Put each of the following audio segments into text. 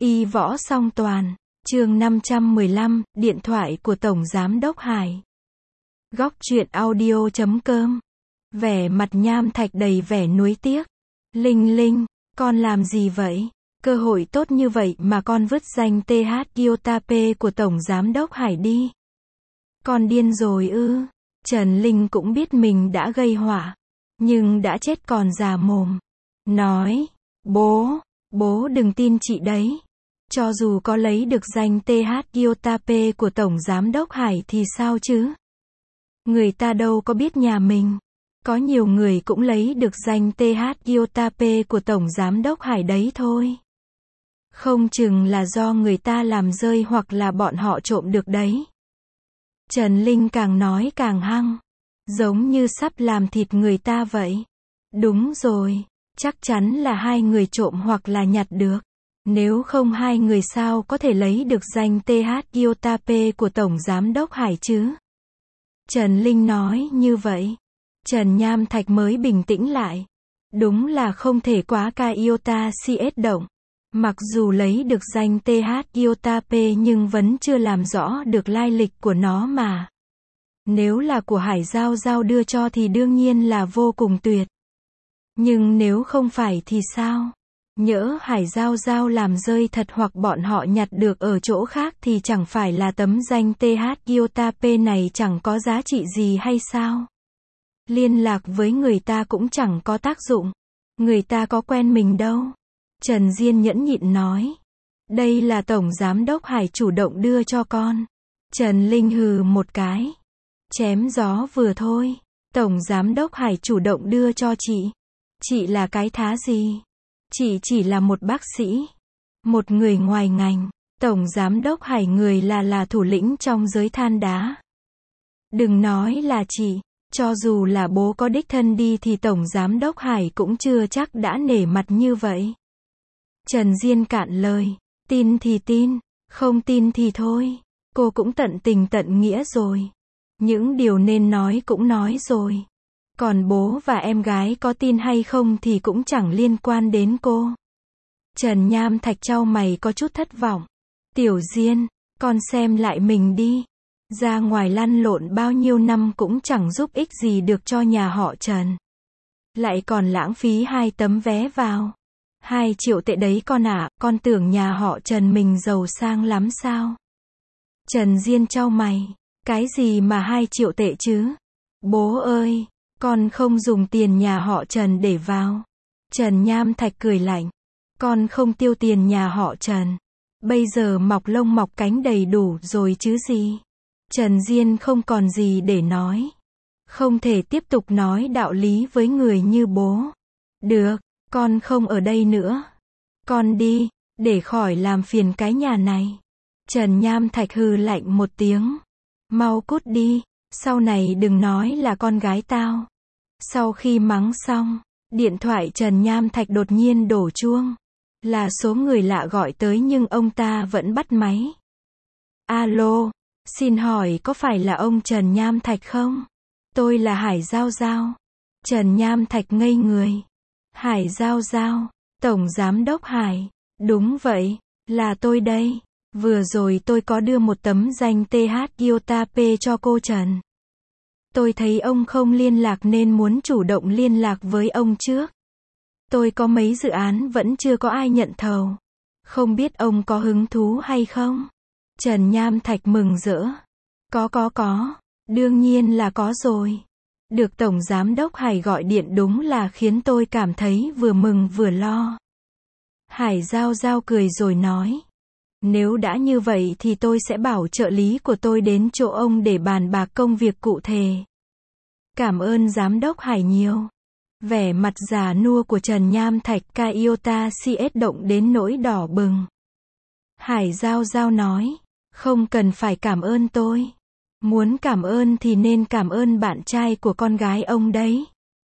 Y võ song toàn. Chương 515, điện thoại của Tổng Giám đốc Hải. Góc truyện audio.com. Vẻ mặt Nham Thạch đầy vẻ nuối tiếc. Linh Linh, con làm gì vậy? Cơ hội tốt như vậy mà con vứt danh TH Gyotape của Tổng Giám đốc Hải đi. Con điên rồi ư? Trần Linh cũng biết mình đã gây họa, nhưng đã chết còn già mồm. Nói, bố đừng tin chị đấy. Cho dù có lấy được danh TH Gyotape của Tổng Giám đốc Hải thì sao chứ? Người ta đâu có biết nhà mình. Có nhiều người cũng lấy được danh TH Gyotape của Tổng Giám đốc Hải đấy thôi. Không chừng là do người ta làm rơi hoặc là bọn họ trộm được đấy. Trần Linh càng nói càng hăng. Giống như sắp làm thịt người ta vậy. Đúng rồi. Chắc chắn là hai người trộm hoặc là nhặt được. Nếu không hai người sao có thể lấy được danh TH Gyotape của Tổng Giám đốc Hải chứ? Trần Linh nói như vậy. Trần Nham Thạch mới bình tĩnh lại. Đúng là không thể quá ca iota CS động. Mặc dù lấy được danh TH Gyotape nhưng vẫn chưa làm rõ được lai lịch của nó mà. Nếu là của Hải Giao Giao đưa cho thì đương nhiên là vô cùng tuyệt. Nhưng nếu không phải thì sao? Nhỡ Hải Giao Giao làm rơi thật hoặc bọn họ nhặt được ở chỗ khác thì chẳng phải là tấm danh TH Gyotape này chẳng có giá trị gì hay sao? Liên lạc với người ta cũng chẳng có tác dụng. Người ta có quen mình đâu. Trần Diên nhẫn nhịn nói. Đây là Tổng Giám đốc Hải chủ động đưa cho con. Trần Linh hừ một cái. Chém gió vừa thôi. Tổng Giám đốc Hải chủ động đưa cho chị. Chị là cái thá gì? Chị chỉ là một bác sĩ. Một người ngoài ngành. Tổng Giám đốc Hải người là thủ lĩnh trong giới than đá. Đừng nói là chị. Cho dù là bố có đích thân đi thì Tổng Giám đốc Hải cũng chưa chắc đã nể mặt như vậy. Trần Diên cạn lời. Tin thì tin. Không tin thì thôi. Cô cũng tận tình tận nghĩa rồi. Những điều nên nói cũng nói rồi. Còn bố và em gái có tin hay không thì cũng chẳng liên quan đến cô. Trần Nham Thạch chau mày có chút thất vọng. Tiểu Diên, con xem lại mình đi. Ra ngoài lăn lộn bao nhiêu năm cũng chẳng giúp ích gì được cho nhà họ Trần. Lại còn lãng phí 2 tấm vé vào. 2 triệu tệ đấy con ạ, con tưởng nhà họ Trần mình giàu sang lắm sao? Trần Diên chau mày. Cái gì mà 2 triệu tệ chứ? Bố ơi! Con không dùng tiền nhà họ Trần để vào. Trần Nham Thạch cười lạnh. Con không tiêu tiền nhà họ Trần. Bây giờ mọc lông mọc cánh đầy đủ rồi chứ gì. Trần Diên không còn gì để nói. Không thể tiếp tục nói đạo lý với người như bố. Được, con không ở đây nữa. Con đi, để khỏi làm phiền cái nhà này. Trần Nham Thạch hừ lạnh một tiếng. Mau cút đi, sau này đừng nói là con gái tao. Sau khi mắng xong, điện thoại Trần Nham Thạch đột nhiên đổ chuông. Là số người lạ gọi tới nhưng ông ta vẫn bắt máy. Alo, xin hỏi có phải là ông Trần Nham Thạch không? Tôi là Hải Giao Giao. Trần Nham Thạch ngây người. Hải Giao Giao, Tổng Giám đốc Hải. Đúng vậy, là tôi đây. Vừa rồi tôi có đưa một tấm danh TH Gyotape cho cô Trần. Tôi thấy ông không liên lạc nên muốn chủ động liên lạc với ông trước. Tôi có mấy dự án vẫn chưa có ai nhận thầu. Không biết ông có hứng thú hay không? Trần Nham Thạch mừng rỡ. Có. Đương nhiên là có rồi. Được Tổng Giám đốc Hải gọi điện đúng là khiến tôi cảm thấy vừa mừng vừa lo. Hải Giao Giao cười rồi nói. Nếu đã như vậy thì tôi sẽ bảo trợ lý của tôi đến chỗ ông để bàn bạc công việc cụ thể. Cảm ơn Giám đốc Hải nhiều. Vẻ mặt già nua của Trần Nham Thạch ca iota CS động đến nỗi đỏ bừng. Hải Giao Giao nói. Không cần phải cảm ơn tôi. Muốn cảm ơn thì nên cảm ơn bạn trai của con gái ông đấy.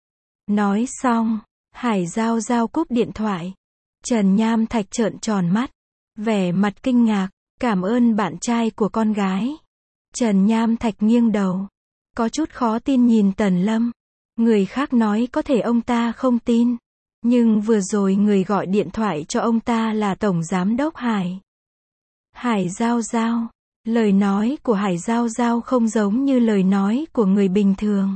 Nói xong, Hải Giao Giao cúp điện thoại. Trần Nham Thạch trợn tròn mắt. Vẻ mặt kinh ngạc. Cảm ơn bạn trai của con gái. Trần Nham Thạch nghiêng đầu. Có chút khó tin nhìn Tần Lâm. Người khác nói có thể ông ta không tin. Nhưng vừa rồi người gọi điện thoại cho ông ta là Tổng Giám đốc Hải. Hải Giao Giao. Lời nói của Hải Giao Giao không giống như lời nói của người bình thường.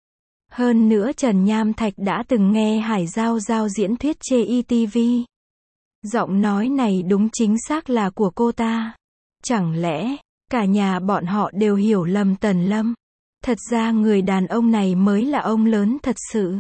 Hơn nữa Trần Nham Thạch đã từng nghe Hải Giao Giao diễn thuyết trên ETV. Giọng nói này đúng chính xác là của cô ta. Chẳng lẽ, cả nhà bọn họ đều hiểu lầm Tần Lâm? Thật ra người đàn ông này mới là ông lớn thật sự.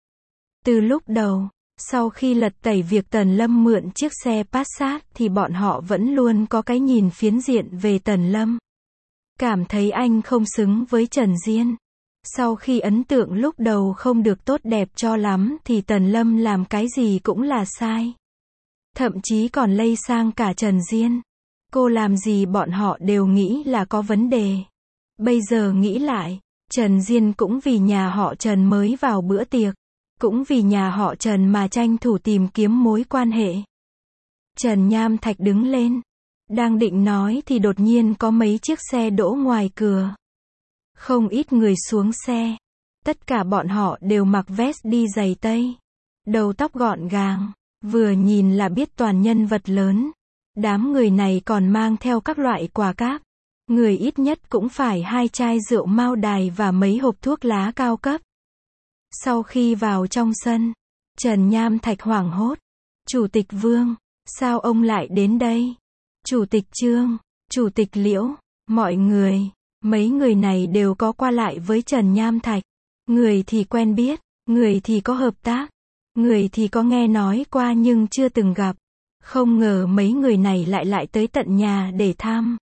Từ lúc đầu, sau khi lật tẩy việc Tần Lâm mượn chiếc xe Passat thì bọn họ vẫn luôn có cái nhìn phiến diện về Tần Lâm. Cảm thấy anh không xứng với Trần Diên. Sau khi ấn tượng lúc đầu không được tốt đẹp cho lắm thì Tần Lâm làm cái gì cũng là sai. Thậm chí còn lây sang cả Trần Diên. Cô làm gì bọn họ đều nghĩ là có vấn đề. Bây giờ nghĩ lại, Trần Diên cũng vì nhà họ Trần mới vào bữa tiệc. Cũng vì nhà họ Trần mà tranh thủ tìm kiếm mối quan hệ. Trần Nham Thạch đứng lên. Đang định nói thì đột nhiên có mấy chiếc xe đỗ ngoài cửa. Không ít người xuống xe. Tất cả bọn họ đều mặc vest đi giày tây. Đầu tóc gọn gàng. Vừa nhìn là biết toàn nhân vật lớn. Đám người này còn mang theo các loại quà cáp. Người ít nhất cũng phải 2 chai rượu Mao Đài và mấy hộp thuốc lá cao cấp. Sau khi vào trong sân, Trần Nham Thạch hoảng hốt. Chủ tịch Vương, sao ông lại đến đây? Chủ tịch Trương, Chủ tịch Liễu, mọi người, mấy người này đều có qua lại với Trần Nham Thạch. Người thì quen biết, người thì có hợp tác, người thì có nghe nói qua nhưng chưa từng gặp. Không ngờ mấy người này lại tới tận nhà để thăm.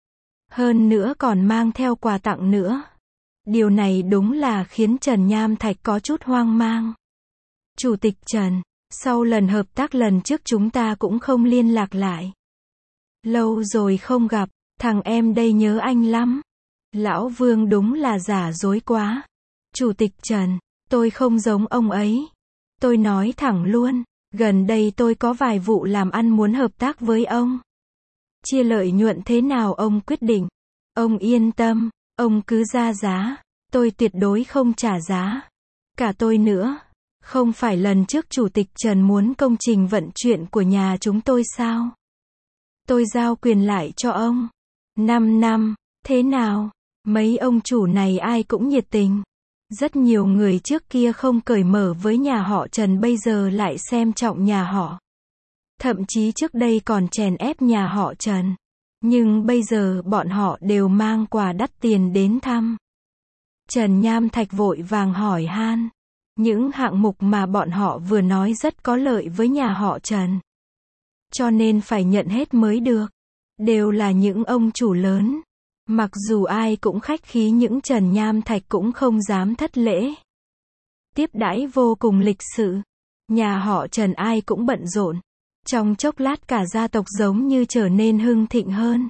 Hơn nữa còn mang theo quà tặng nữa. Điều này đúng là khiến Trần Nham Thạch có chút hoang mang. Chủ tịch Trần, sau lần hợp tác lần trước chúng ta cũng không liên lạc lại. Lâu rồi không gặp, thằng em đây nhớ anh lắm. Lão Vương đúng là giả dối quá. Chủ tịch Trần, tôi không giống ông ấy. Tôi nói thẳng luôn, gần đây tôi có vài vụ làm ăn muốn hợp tác với ông. Chia lợi nhuận thế nào ông quyết định. Ông yên tâm, ông cứ ra giá. Tôi tuyệt đối không trả giá. Cả tôi nữa. Không phải lần trước Chủ tịch Trần muốn công trình vận chuyển của nhà chúng tôi sao? Tôi giao quyền lại cho ông. 5 năm, thế nào? Mấy ông chủ này ai cũng nhiệt tình. Rất nhiều người trước kia không cởi mở với nhà họ Trần bây giờ lại xem trọng nhà họ. Thậm chí trước đây còn chèn ép nhà họ Trần. Nhưng bây giờ bọn họ đều mang quà đắt tiền đến thăm. Trần Nham Thạch vội vàng hỏi han. Những hạng mục mà bọn họ vừa nói rất có lợi với nhà họ Trần. Cho nên phải nhận hết mới được. Đều là những ông chủ lớn. Mặc dù ai cũng khách khí những Trần Nham Thạch cũng không dám thất lễ. Tiếp đãi vô cùng lịch sự. Nhà họ Trần ai cũng bận rộn. Trong chốc lát cả gia tộc giống như trở nên hưng thịnh hơn.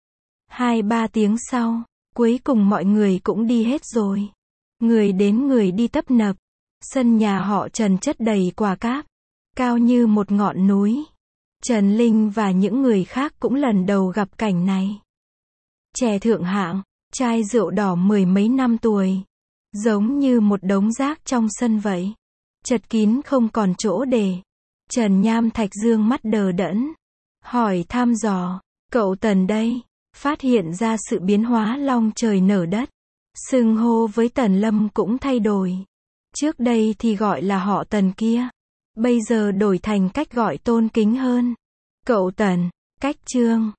2-3 tiếng sau, cuối cùng mọi người cũng đi hết rồi. Người đến người đi tấp nập. Sân nhà họ Trần chất đầy quà cáp. Cao như một ngọn núi. Trần Linh và những người khác cũng lần đầu gặp cảnh này. Chè thượng hạng, chai rượu đỏ 10 mấy năm tuổi. Giống như một đống rác trong sân vậy. Chật kín không còn chỗ để. Trần Nham Thạch dương mắt đờ đẫn. Hỏi thăm dò, cậu Tần đây, phát hiện ra sự biến hóa long trời nở đất. Xưng hô với Tần Lâm cũng thay đổi. Trước đây thì gọi là họ Tần kia. Bây giờ đổi thành cách gọi tôn kính hơn. Cậu Tần, cách Trương.